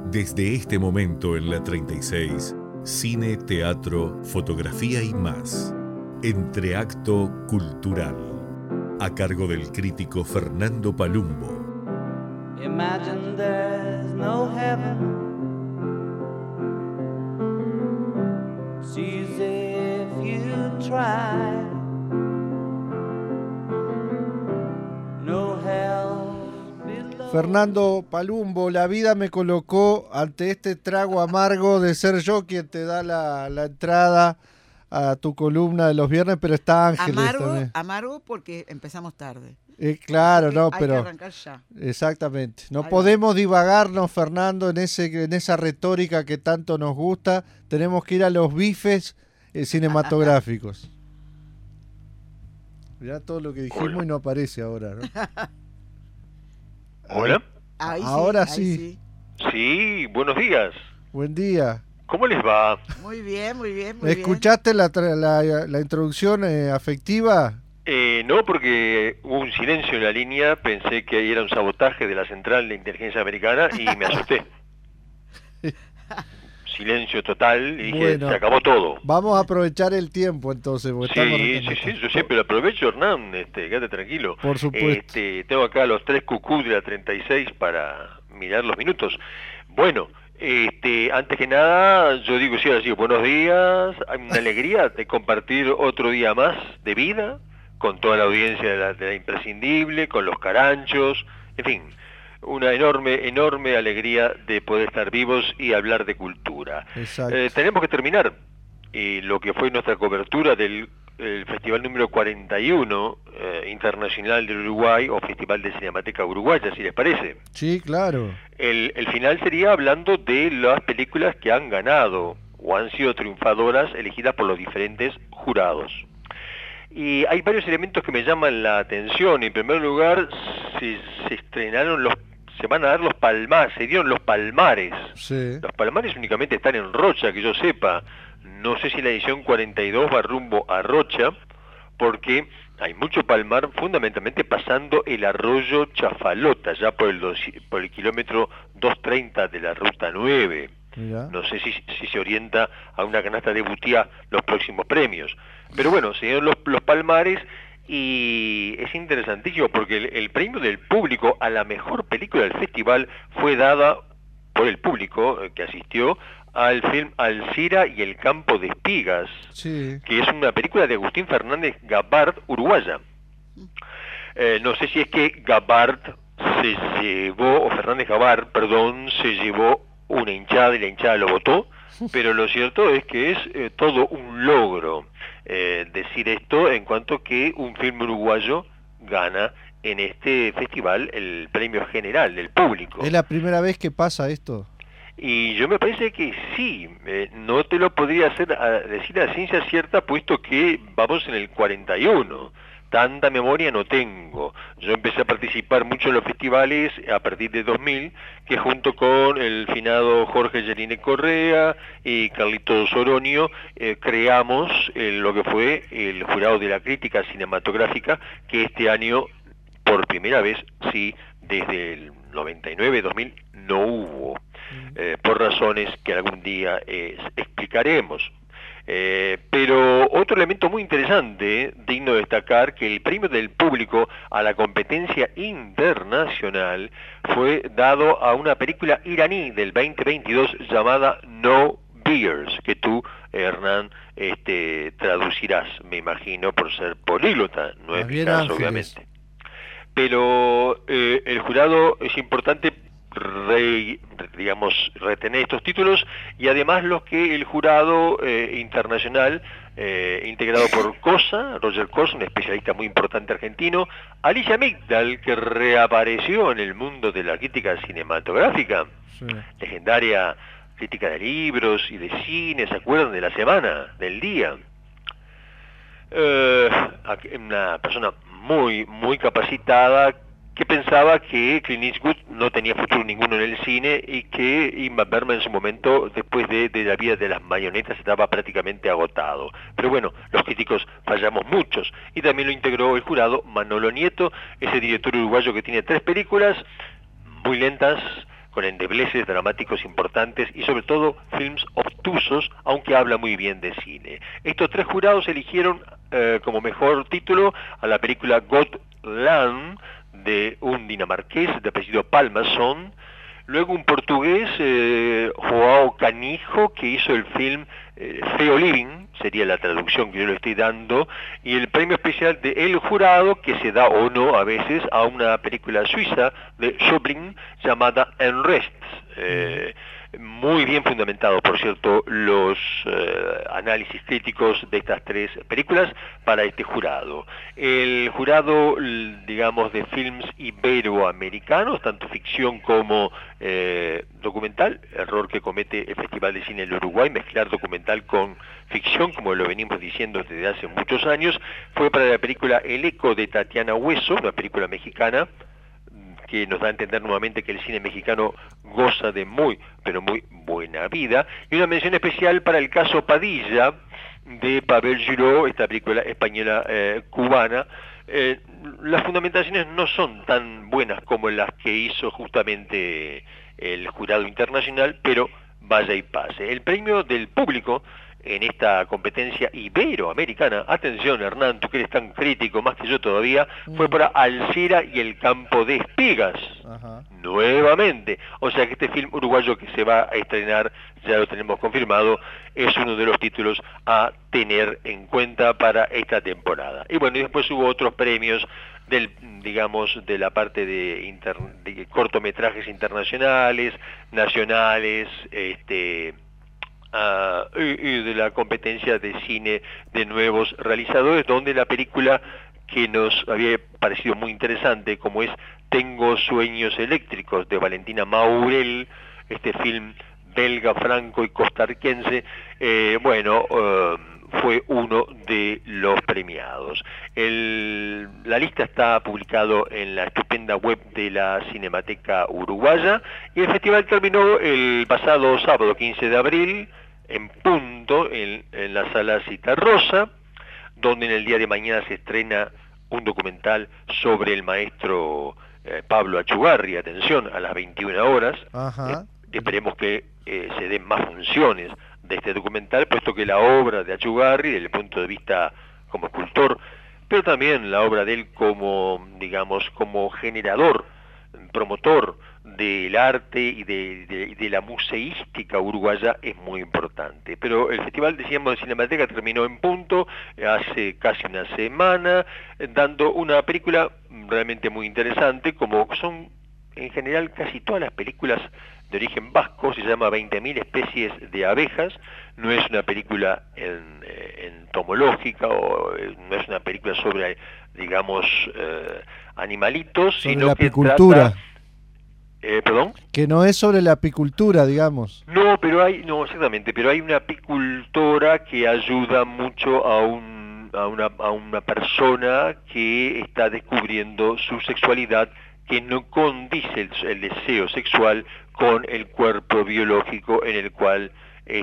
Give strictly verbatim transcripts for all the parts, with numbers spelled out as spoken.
Desde este momento en la treinta y seis, cine, teatro, fotografía y más. Entreacto Cultural. A cargo del crítico Fernando Palumbo. Imagine there's no heaven. It's easy if you try. No hell below. Fernando Palumbo, la vida me colocó ante este trago amargo de ser yo quien te da la, la entrada a tu columna de los viernes, pero está Ángeles Amargo, también. amargo porque empezamos tarde. Eh, claro, Así que no, hay pero que arrancar ya. exactamente. No Ahí podemos divagarnos, Fernando, en ese en esa retórica que tanto nos gusta. Tenemos que ir a los bifes eh, cinematográficos. Mirá todo lo que dijimos. Hola. Y no aparece ahora, ¿no? Hola. Ahí sí, Ahora ahí sí. sí. Sí, buenos días. Buen día. ¿Cómo les va? Muy bien, muy bien, muy bien. ¿Escuchaste la, tra- la, la introducción eh, afectiva? Eh, no, porque hubo un silencio en la línea, pensé que era un sabotaje de la Central de Inteligencia Americana y me asusté. Silencio total y dije, Bueno, se acabó todo. Vamos a aprovechar el tiempo entonces. Porque Sí, estamos sí, arrancando. sí, yo siempre lo aprovecho, Hernán, este, quédate tranquilo. Por supuesto. Este, tengo acá los tres cucú de la treinta y seis para mirar los minutos. Bueno, este, antes que nada, yo digo, sí, ahora sí, buenos días, hay una alegría de compartir otro día más de vida, con toda la audiencia de la, de la Imprescindible, con los caranchos, en fin, una enorme, enorme alegría de poder estar vivos y hablar de cultura. Exacto. Eh, tenemos que terminar eh, lo que fue nuestra cobertura del el Festival número cuarenta y uno eh, Internacional del Uruguay, o Festival de Cinemateca Uruguaya, si les parece. Sí, claro. El, el final sería hablando de las películas que han ganado o han sido triunfadoras elegidas por los diferentes jurados. Y hay varios elementos que me llaman la atención. En primer lugar, se, se estrenaron los, se van a dar los palmares, se dieron los palmares. Sí. Los palmares únicamente están en Rocha, que yo sepa. No sé si la edición cuarenta y dos va rumbo a Rocha, porque hay mucho palmar, fundamentalmente pasando el arroyo Chafalota, ya por el, dos, por el kilómetro doscientos treinta de la ruta nueve. Mirá. No sé si, si se orienta a una canasta de Butiá los próximos premios. Pero bueno, se dieron los, los palmares y es interesantísimo porque el, el premio del público a la mejor película del festival fue dada por el público eh, que asistió al film Alcira y el campo de espigas, Sí. que es una película de Agustín Fernández Gabart, uruguaya. Eh, no sé si es que Gabart se llevó, o Fernández Gabart, perdón, se llevó una hinchada y la hinchada lo votó, pero lo cierto es que es eh, todo un logro eh, decir esto en cuanto que un film uruguayo gana en este festival el premio general del público. ¿Es la primera vez que pasa esto? Y yo me parece que sí, eh, no te lo podría hacer a decir a ciencia cierta, puesto que vamos en el cuarenta y uno. Tanta memoria no tengo. Yo empecé a participar mucho en los festivales a partir de dos mil, que junto con el finado Jorge Yerine Correa y Carlitos Oronio eh, creamos eh, lo que fue el Jurado de la Crítica Cinematográfica, que este año, por primera vez, sí, desde el noventa y nueve dos mil, no hubo. Eh, por razones que algún día eh, explicaremos. Eh, pero otro elemento muy interesante, digno de destacar, que el premio del público a la competencia internacional fue dado a una película iraní del veinte veintidós llamada No Beers, que tú, Hernán, este, traducirás, me imagino, por ser políglota, no es mi caso, obviamente. Pero eh, el jurado es importante Re, digamos, retener estos títulos, y además los que el jurado eh, internacional eh, integrado por Cosa, Roger Cosa, un especialista muy importante argentino, Alicia Migdal, que reapareció en el mundo de la crítica cinematográfica, sí. Legendaria crítica de libros y de cine, ¿se acuerdan de La Semana, del Día? Eh, una persona muy, muy capacitada, que pensaba que Clint Eastwood no tenía futuro ninguno en el cine y que Ingmar Bergman en su momento, después de, de La vida de las marionetas, estaba prácticamente agotado. Pero bueno, los críticos fallamos muchos, y también lo integró el jurado Manolo Nieto, ese director uruguayo que tiene tres películas muy lentas, con endebleces dramáticos importantes y sobre todo films obtusos, aunque habla muy bien de cine. Estos tres jurados eligieron eh, como mejor título a la película Gotland, de un dinamarqués de apellido Palmason, luego un portugués, eh, Joao Canijo, que hizo el film eh, Feo Living, sería la traducción que yo le estoy dando, y el premio especial de El Jurado, que se da o no a veces a una película suiza de Schöbling llamada Unrest. Eh, muy bien fundamentado, por cierto, los eh, análisis críticos de estas tres películas para este jurado. El jurado, digamos, de films iberoamericanos, tanto ficción como eh, documental, error que comete el Festival de Cine del Uruguay, mezclar documental con ficción, como lo venimos diciendo desde hace muchos años, fue para la película El Eco de Tatiana Hueso, una película mexicana, que nos da a entender nuevamente que el cine mexicano goza de muy, pero muy buena vida, y una mención especial para el caso Padilla, de Pavel Giró, esta película española eh, cubana. Eh, las fundamentaciones no son tan buenas como las que hizo justamente el jurado internacional, pero vaya y pase. El premio del público en esta competencia iberoamericana, atención Hernán, tú que eres tan crítico, más que yo todavía, fue para Alcira y el campo de espigas. Ajá. Nuevamente. O sea que este film uruguayo que se va a estrenar, ya lo tenemos confirmado, es uno de los títulos a tener en cuenta para esta temporada. Y bueno, y después hubo otros premios del, digamos, de la parte de, inter, de cortometrajes internacionales, nacionales, este... Uh, y, y de la competencia de cine de nuevos realizadores, donde la película que nos había parecido muy interesante, como es Tengo sueños eléctricos, de Valentina Maurel, este film belga, franco y costarricense, eh, bueno, uh, fue uno de los premiados. El, la lista está publicado en la estupenda web de la Cinemateca Uruguaya, y el festival terminó el pasado sábado quince de abril, en punto, en, en la sala Citarrosa, donde en el día de mañana se estrena un documental sobre el maestro eh, Pablo Achugarri, atención, a las veintiuna horas. Ajá. Eh, esperemos que eh, se den más funciones de este documental, puesto que la obra de Achugarri, desde el punto de vista como escultor, pero también la obra de él como, digamos, como generador, promotor del arte y de, de, de la museística uruguaya, es muy importante. Pero el Festival, decíamos, de Cinemateca terminó en punto hace casi una semana, dando una película realmente muy interesante, como son en general casi todas las películas de origen vasco. Se llama veinte mil especies de abejas. No es una película en, en entomológica, o no es una película sobre, digamos, eh, animalitos, sobre sino la que apicultura. Trata... Eh, ¿Perdón? Que no es sobre la apicultura, digamos. No, pero hay, no, exactamente, pero hay una apicultora que ayuda mucho a un, a una, a una persona que está descubriendo su sexualidad, que no condice el, el deseo sexual con el cuerpo biológico en el cual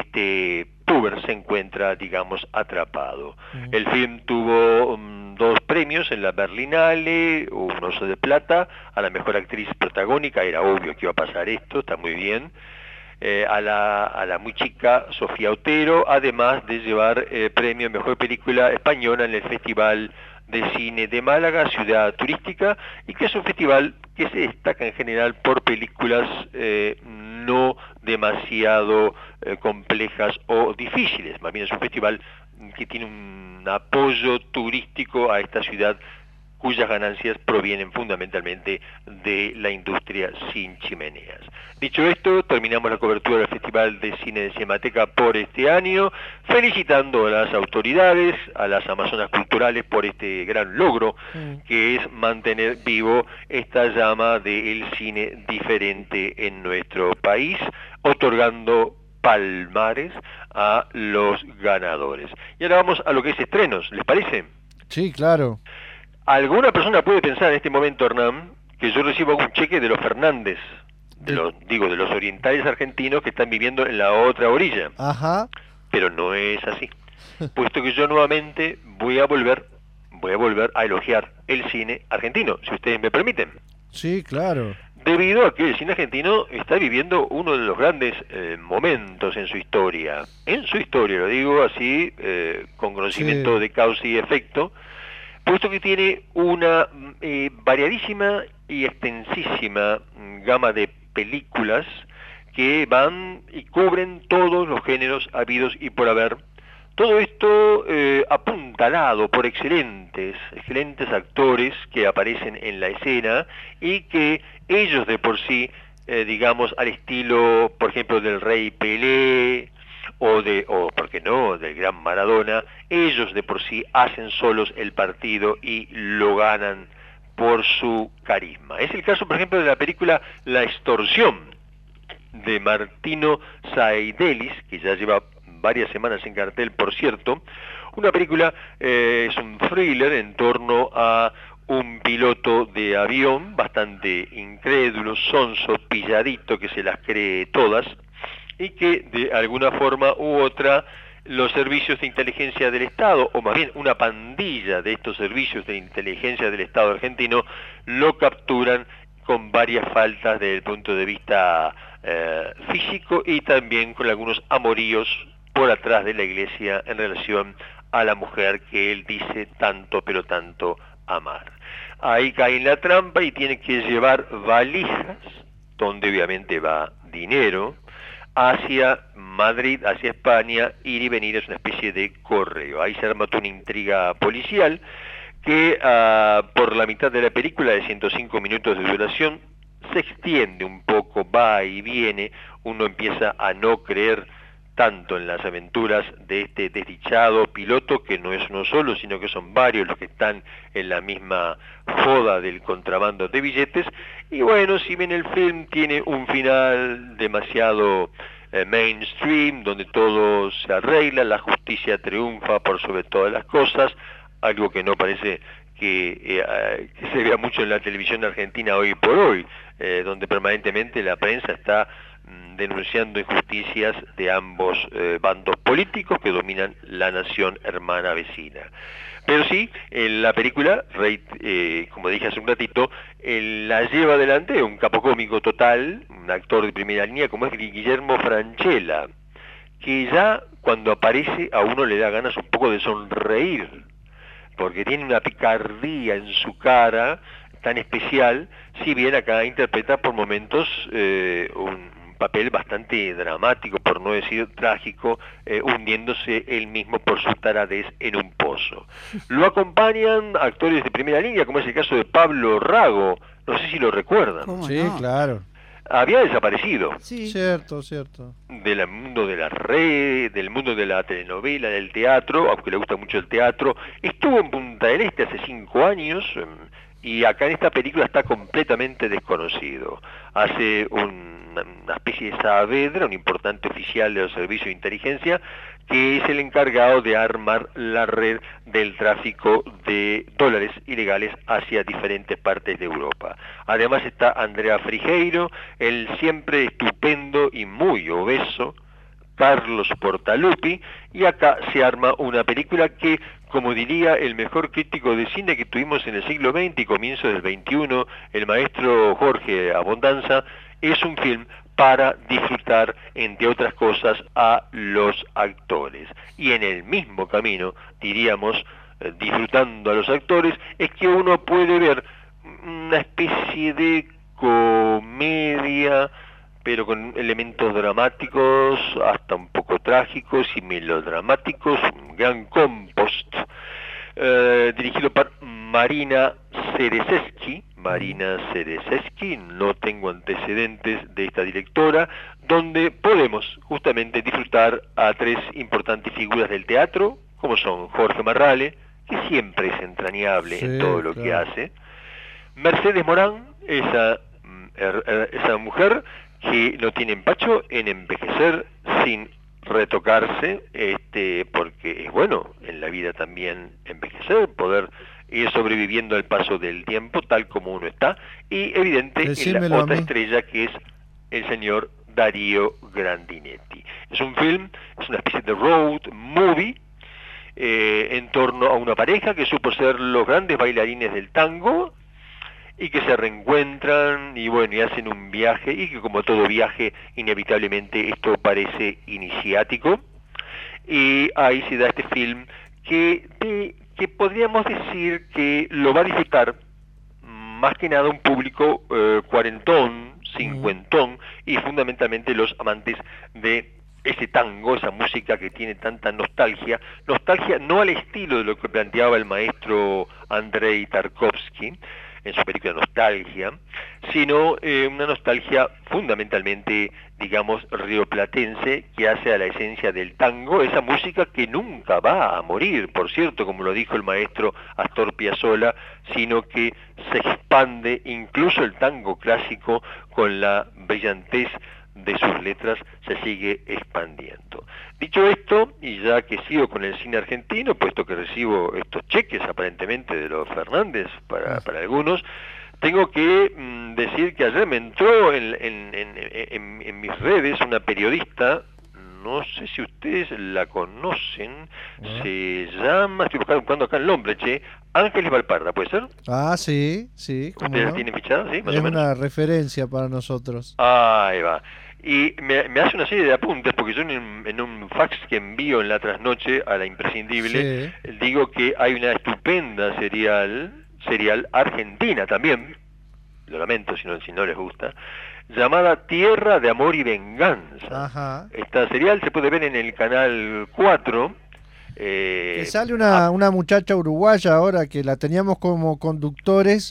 este puber se encuentra, digamos, atrapado. Uh-huh. El film tuvo um, dos premios en la Berlinale, un Oso de Plata, a la mejor actriz protagónica, era obvio que iba a pasar esto, está muy bien, eh, a, la, a la muy chica Sofía Otero, además de llevar eh, premio a mejor película española en el Festival de Cine de Málaga, ciudad turística, y que es un festival que se destaca en general por películas eh, no demasiado eh, complejas o difíciles. Más bien es un festival que tiene un apoyo turístico a esta ciudad, cuyas ganancias provienen fundamentalmente de la industria sin chimeneas. Dicho esto, terminamos la cobertura del Festival de Cine de Cinemateca por este año, felicitando a las autoridades, a las Amazonas Culturales, por este gran logro, mm. que es mantener vivo esta llama del cine diferente en nuestro país, otorgando palmares a los ganadores. Y ahora vamos a lo que es estrenos, ¿les parece? Sí, claro. Alguna persona puede pensar en este momento, Hernán, que yo recibo un cheque de los Fernández, de los, digo, de los orientales argentinos que están viviendo en la otra orilla. Ajá. Pero no es así, puesto que yo nuevamente voy a volver, voy a volver a elogiar el cine argentino, si ustedes me permiten. Sí, claro. debido a que el cine argentino está viviendo uno de los grandes eh, momentos en su historia. En su historia, lo digo así, eh, con conocimiento Sí. de causa y efecto, puesto que tiene una eh, variadísima y extensísima mm, gama de películas que van y cubren todos los géneros habidos y por haber. Todo esto eh, apuntalado por excelentes, excelentes actores que aparecen en la escena y que ellos de por sí, eh, digamos, al estilo, por ejemplo, del Rey Pelé o de, o por qué no, del gran Maradona, ellos de por sí hacen solos el partido y lo ganan por su carisma. Es el caso, por ejemplo, de la película La Extorsión, de Martino Saidelis, que ya lleva varias semanas en cartel, por cierto. Una película, eh, es un thriller en torno a un piloto de avión bastante incrédulo, sonso, pilladito, que se las cree todas, y que de alguna forma u otra los servicios de inteligencia del Estado, o más bien una pandilla de estos servicios de inteligencia del Estado argentino, lo capturan con varias faltas desde el punto de vista eh, físico y también con algunos amoríos por atrás de la iglesia en relación a la mujer que él dice tanto pero tanto amar. Ahí cae en la trampa y tiene que llevar valijas, donde obviamente va dinero, hacia Madrid, hacia España, ir y venir, es una especie de correo. Ahí se arma toda una intriga policial que uh, por la mitad de la película, de ciento cinco minutos de duración, se extiende un poco, va y viene, uno empieza a no creer tanto en las aventuras de este desdichado piloto, que no es uno solo, sino que son varios los que están en la misma joda del contrabando de billetes. Y bueno, si bien el film tiene un final demasiado eh, mainstream, donde todo se arregla, la justicia triunfa por sobre todas las cosas, algo que no parece que, eh, que se vea mucho en la televisión argentina hoy por hoy, eh, donde permanentemente la prensa está denunciando injusticias de ambos eh, bandos políticos que dominan la nación hermana vecina. Pero sí, en la película, Rey, eh, como dije hace un ratito, eh, la lleva adelante un capo cómico total, un actor de primera línea como es Guillermo Francella, que ya cuando aparece a uno le da ganas un poco de sonreír, porque tiene una picardía en su cara tan especial, si bien acá interpreta por momentos eh, un papel bastante dramático, por no decir trágico, eh, hundiéndose él mismo por su taradez en un pozo. Lo acompañan actores de primera línea, como es el caso de Pablo Rago, no sé si lo recuerdan. ¿Cómo Sí, no? claro. Había desaparecido Sí. Cierto, cierto. del mundo de la red, del mundo de la telenovela, del teatro, aunque le gusta mucho el teatro. Estuvo en Punta del Este hace cinco años, y acá en esta película está completamente desconocido. Hace un, una especie de Saavedra, un importante oficial de los servicios de inteligencia, que es el encargado de armar la red del tráfico de dólares ilegales hacia diferentes partes de Europa. Además está Andrea Frigeiro, el siempre estupendo y muy obeso Carlos Portaluppi, y acá se arma una película que, como diría el mejor crítico de cine que tuvimos en el siglo veinte y comienzo del veintiuno, el maestro Jorge Abondanza, es un film para disfrutar, entre otras cosas, a los actores. Y en el mismo camino, diríamos, eh, disfrutando a los actores, es que uno puede ver una especie de comedia, pero con elementos dramáticos, hasta un poco trágicos y melodramáticos, un gran compost, eh, dirigido por Marina Cerezeski. Marina Cerezeski, no tengo antecedentes de esta directora, donde podemos justamente disfrutar a tres importantes figuras del teatro, como son Jorge Marrale, que siempre es entrañable Sí, en todo lo claro. que hace, Mercedes Morán, esa, esa mujer que no tiene empacho en envejecer sin retocarse, este, porque es bueno en la vida también envejecer, poder ir sobreviviendo al paso del tiempo tal como uno está, y evidente en Decímelo la a otra mí. estrella que es el señor Darío Grandinetti. Es un film, es una especie de road movie, eh, en torno a una pareja que supo ser los grandes bailarines del tango, y que se reencuentran y bueno, y hacen un viaje, y que como todo viaje, inevitablemente esto parece iniciático, y ahí se da este film que, que, que podríamos decir que lo va a disfrutar más que nada un público eh, cuarentón, cincuentón, y fundamentalmente los amantes de ese tango, esa música que tiene tanta nostalgia, nostalgia no al estilo de lo que planteaba el maestro Andrei Tarkovsky en su película Nostalgia, sino eh, una nostalgia fundamentalmente, digamos, rioplatense, que hace a la esencia del tango, esa música que nunca va a morir, por cierto, como lo dijo el maestro Astor Piazzolla, sino que se expande incluso el tango clásico con la brillantez de sus letras, se sigue expandiendo. Dicho esto, y ya que sigo con el cine argentino, puesto que recibo estos cheques aparentemente de los Fernández para, para algunos, tengo que mm, decir que ayer me entró en, en, en, en, en mis redes una periodista, no sé si ustedes la conocen, ¿eh? Se llama, estoy buscando acá el nombre, che, Ángeles Valparda, ¿puede ser? Ah, sí, sí. ¿Ustedes no? la tienen fichada? ¿Sí? Más Es o menos. una referencia para nosotros. Ahí va. Y me, me hace una serie de apuntes, porque yo en, en un fax que envío en la trasnoche a la imprescindible, sí, digo que hay una estupenda serial, serial argentina también, lo lamento si no, si no les gusta, llamada Tierra de Amor y Venganza. Ajá. Esta serial se puede ver en el canal cuatro. Eh, que sale una, a... una muchacha uruguaya ahora que la teníamos como conductores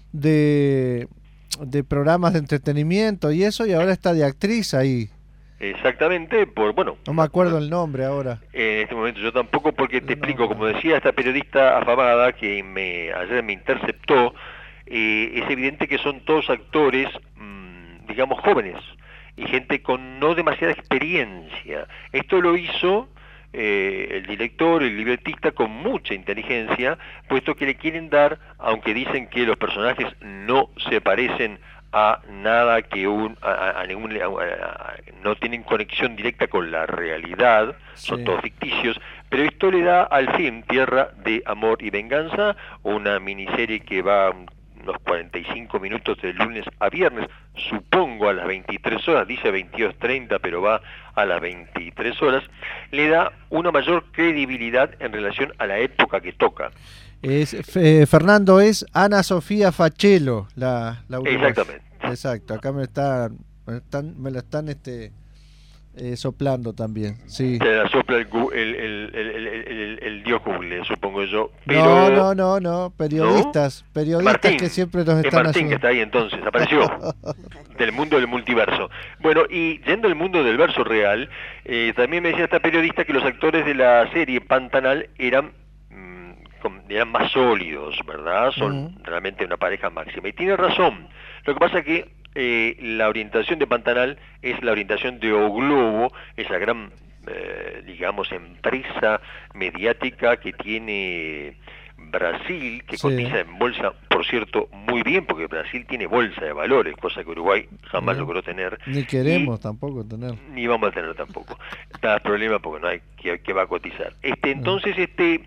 de... de programas de entretenimiento y eso, y ahora está de actriz ahí. Exactamente, por bueno... No me acuerdo el nombre ahora. En este momento yo tampoco, porque te no, explico, no. Como decía esta periodista afamada que me ayer me interceptó, eh, es evidente que son todos actores, mmm, digamos, jóvenes, y gente con no demasiada experiencia. Esto lo hizo... Eh, el director, el libretista, con mucha inteligencia, puesto que le quieren dar, aunque dicen que los personajes no se parecen a nada que un, a, a ningún, a, a, no tienen conexión directa con la realidad, sí, son todos ficticios, pero esto le da al film Tierra de Amor y Venganza, una miniserie que va unos cuarenta y cinco minutos de lunes a viernes, supongo a las veintitrés horas, dice veintidós treinta, pero va a las veintitrés horas, le da una mayor credibilidad en relación a la época que toca. Es, eh, Fernando, es Ana Sofía Fachello, la, la uruguaya. Exactamente. Exacto, acá me están, me están, me la están este eh, soplando también, sí. Se la sopla el, el, el, el, el, el dios Google, supongo yo. Pero... No, no, no, no, periodistas, ¿no? Periodistas Martín, que siempre nos es están Martín ayudando. Que está ahí entonces, apareció, del mundo del multiverso. Bueno, y yendo al mundo del verso real, eh, también me decía esta periodista que los actores de la serie Pantanal eran, mmm, eran más sólidos, ¿verdad? Son uh-huh. realmente una pareja máxima. Y tiene razón. Lo que pasa es que eh, la orientación de Pantanal es la orientación de O Globo, esa gran, eh, digamos, empresa mediática que tiene Brasil, que sí. cotiza en bolsa, por cierto, muy bien, porque Brasil tiene bolsa de valores, cosa que Uruguay jamás no. logró tener. Ni queremos y, tampoco tener. Ni vamos a tener tampoco. Está el problema porque no hay que, que va a cotizar. Este, entonces, este...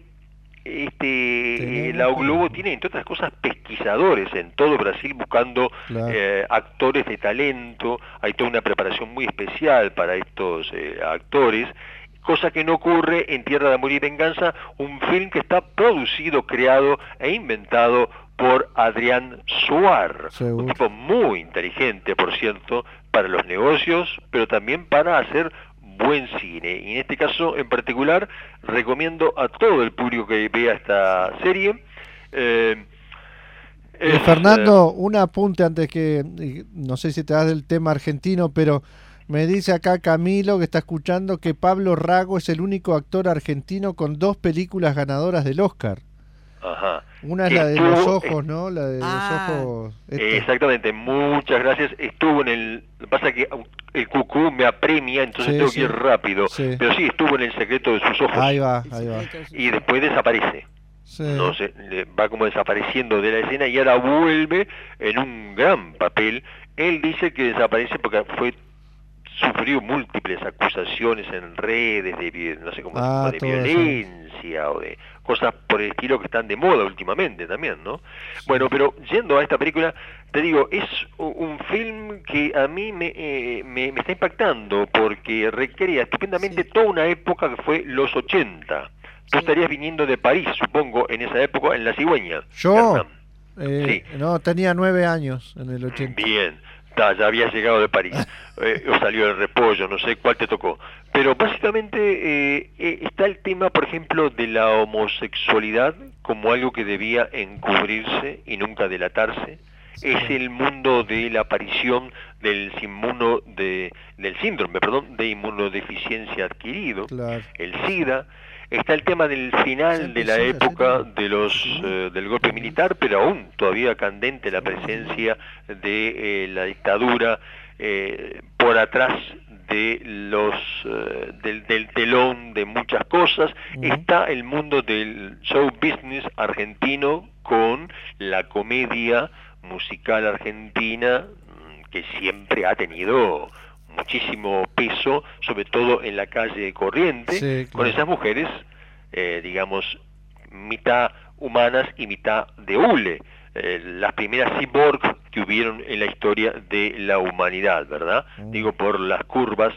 Este, la O Globo tiene, entre otras cosas, pesquisadores en todo Brasil buscando claro. eh, actores de talento. Hay toda una preparación muy especial para estos eh, actores, cosa que no ocurre en Tierra de Amor y Venganza, un film que está producido, creado e inventado por Adrián Suar, Seguro. Un tipo muy inteligente, por cierto, para los negocios, pero también para hacer buen cine, y en este caso en particular recomiendo a todo el público que vea esta serie. Eh, es, eh, Fernando, eh, un apunte antes que, no sé si te das del tema argentino, pero me dice acá Camilo, que está escuchando, que Pablo Rago es el único actor argentino con dos películas ganadoras del Oscar. Ajá. Una es la de Estuvo, los ojos, ¿no? La de ah, los ojos. Este. Exactamente, muchas gracias. Estuvo en el... Lo que pasa es que el cucú me apremia, entonces sí, tengo sí. que ir rápido. Sí. Pero sí, estuvo en El secreto de sus ojos. Ahí va, ahí va. Y después desaparece. Sí. No sé, va como desapareciendo de la escena y ahora vuelve en un gran papel. Él dice que desaparece porque fue sufrió múltiples acusaciones en redes de, vi- no sé cómo Ah, de todo eso. violencia o de cosas por el estilo que están de moda últimamente también, ¿no? Bueno, pero yendo a esta película, te digo, es u- un film que a mí me, eh, me, me está impactando porque recrea estupendamente Sí. toda una época que fue los ochenta. Tú Sí. estarías viniendo de París, supongo, en esa época, en La Cigüeña. Yo, Hernán. eh, Sí. no, tenía nueve años en el ochenta. Bien, ta, ya habías llegado de París, eh, o salió el repollo, no sé cuál te tocó. Pero básicamente eh, eh, está el tema, por ejemplo, de la homosexualidad como algo que debía encubrirse y nunca delatarse. Es el mundo de la aparición del, inmuno de, del síndrome perdón, de inmunodeficiencia adquirido, Claro. el SIDA. Está el tema del Ya final de la empezó la época serie. de los Sí. eh, del golpe militar, pero aún todavía candente la presencia de eh, la dictadura eh, por atrás de los eh, del, del telón de muchas cosas. Ujú. Está el mundo del show business argentino con la comedia musical argentina, mm, que siempre ha tenido muchísimo peso, sobre todo en la calle Corriente, Sí, con claro. esas mujeres, eh, digamos, mitad humanas y mitad de hule, eh, las primeras cyborg que hubieron en la historia de la humanidad, ¿verdad? Mm. Digo, por las curvas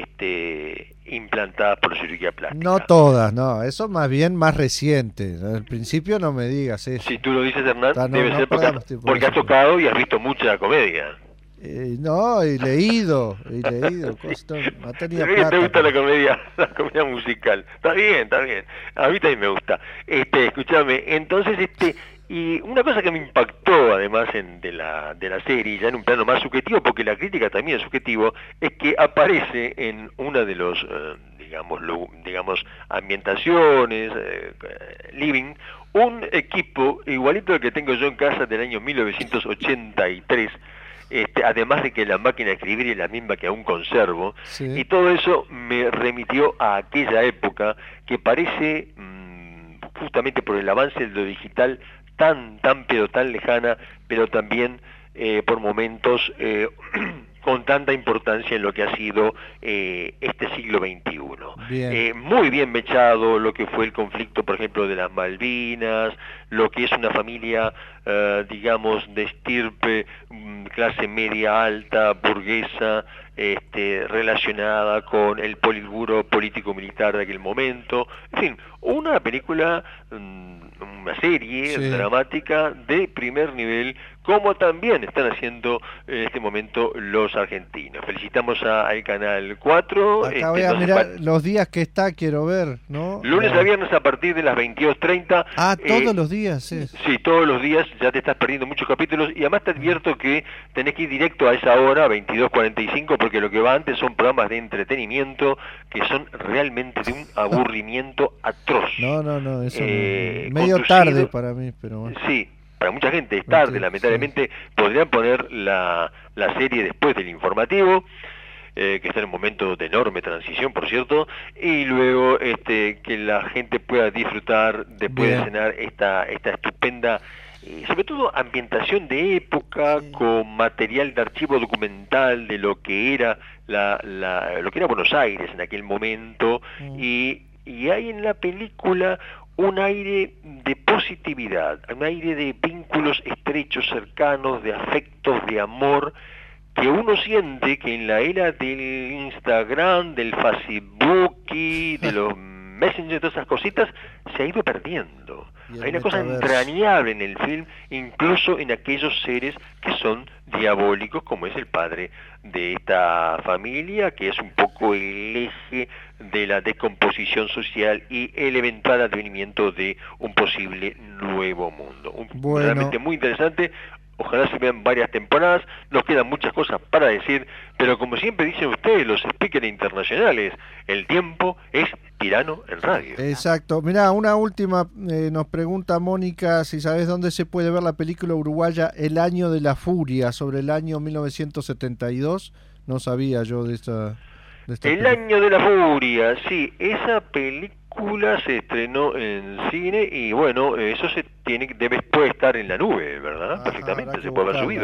este, implantadas por cirugía plástica. No todas, no, eso más bien más reciente. Al principio no me digas eso. Si tú lo dices, Hernán, Ah, no, debe no ser porque, perdamos tiempo, porque has eso. tocado y has visto mucha comedia. Eh, no, y leído, y leído, cosa, no tenía Se ve que te plata. gusta la pero- comedia, la comedia musical. Está bien, está bien. A mí también me gusta. Este, escúchame, entonces, este, y una cosa que me impactó además en, de la de la serie, ya en un plano más subjetivo, porque la crítica también es subjetivo, es que aparece en una de los, eh, digamos, lu- digamos, ambientaciones, eh, living, un equipo igualito al que tengo yo en casa del año mil novecientos ochenta y tres. Este, además de que la máquina de escribir es la misma que aún conservo, Sí. y todo eso me remitió a aquella época que parece, mmm, justamente por el avance de lo digital, tan, tan, pero tan lejana, pero también eh, por momentos eh, con tanta importancia en lo que ha sido eh, este siglo veintiuno. Bien. Eh, muy bien mechado lo que fue el conflicto, por ejemplo, de las Malvinas, lo que es una familia, eh, digamos, de estirpe, mm, clase media alta, burguesa, este, relacionada con el politburo político-militar de aquel momento. En fin, una película, mm, una serie Sí. dramática de primer nivel, como también están haciendo en este momento los argentinos. Felicitamos a- al Canal cuatro. Acá este, voy a entonces, mirar pa- los días que está, quiero ver, ¿no? lunes La- a viernes a partir de las veintidós treinta. Ah, eh, todos los días, es. Sí, todos los días ya te estás perdiendo muchos capítulos y además te advierto que tenés que ir directo a esa hora, veintidós cuarenta y cinco, porque lo que va antes son programas de entretenimiento que son realmente de un aburrimiento atroz. No, no, no, eso no, Eh, no. Medio conducido- tarde para mí, pero bueno. Sí, para mucha gente es tarde, Sí, lamentablemente podrían poner la, la serie después del informativo, eh, que está en un momento de enorme transición, por cierto, y luego este, que la gente pueda disfrutar después Bien. de cenar esta, esta estupenda, eh, sobre todo ambientación de época, Sí. con material de archivo documental de lo que era la, la, lo que era Buenos Aires en aquel momento, Mm. y, y hay en la película un aire de positividad, un aire de vínculos estrechos, cercanos, de afectos, de amor, que uno siente que en la era del Instagram, del Facebook, y de los Messenger, todas esas cositas, se ha ido perdiendo. Y el Hay una cosa metaverso. entrañable en el film, incluso en aquellos seres que son diabólicos, como es el padre de esta familia, que es un poco el eje de la descomposición social y el eventual advenimiento de un posible nuevo mundo. Un, Bueno. Realmente muy interesante. Ojalá se vean varias temporadas, nos quedan muchas cosas para decir, pero como siempre dicen ustedes, los speakers internacionales, el tiempo es tirano en radio. Exacto. Mirá, una última, eh, nos pregunta Mónica si sabes dónde se puede ver la película uruguaya El Año de la Furia, sobre el año mil novecientos setenta y dos. No sabía yo de esta... de esta El película. año de la furia, sí, esa película se estrenó en cine y bueno, eso se tiene debe puede estar en la nube, ¿verdad? Ajá, Perfectamente, habrá que se puede haber buscarla. subido.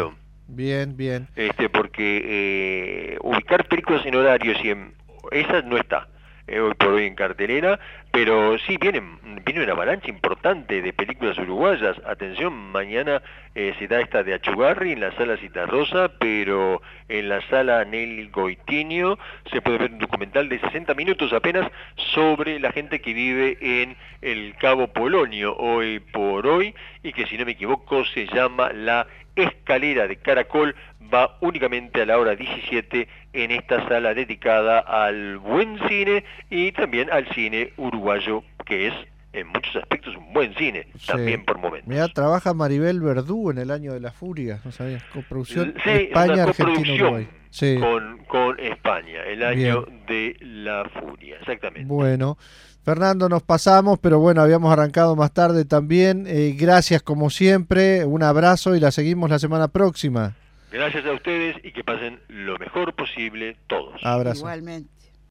Bien, bien. Este, porque eh, ubicar películas en horarios y en esa no está eh, hoy por hoy en cartelera, pero sí viene, viene una avalancha importante de películas uruguayas. Atención, mañana eh, se da esta de Achugarri en la sala Citarrosa, pero en la sala Nelly Goitiño se puede ver un documental de sesenta minutos apenas sobre la gente que vive en el Cabo Polonio hoy por hoy, y que si no me equivoco se llama La Escalera de Caracol. Va únicamente a la hora diecisiete en esta sala dedicada al buen cine y también al cine uruguayo, que es en muchos aspectos un buen cine, Sí. también por momentos. Mirá, trabaja Maribel Verdú en El Año de la Furia, no sabías, coproducción Sí, España, una Argentina, coproducción Uruguay. Sí. con, con España, el año Bien. de la furia, exactamente. Bueno, Fernando, nos pasamos, pero bueno, habíamos arrancado más tarde también. Eh, gracias como siempre, un abrazo y la seguimos la semana próxima. Gracias a ustedes y que pasen lo mejor posible todos. Abrazo. Igualmente.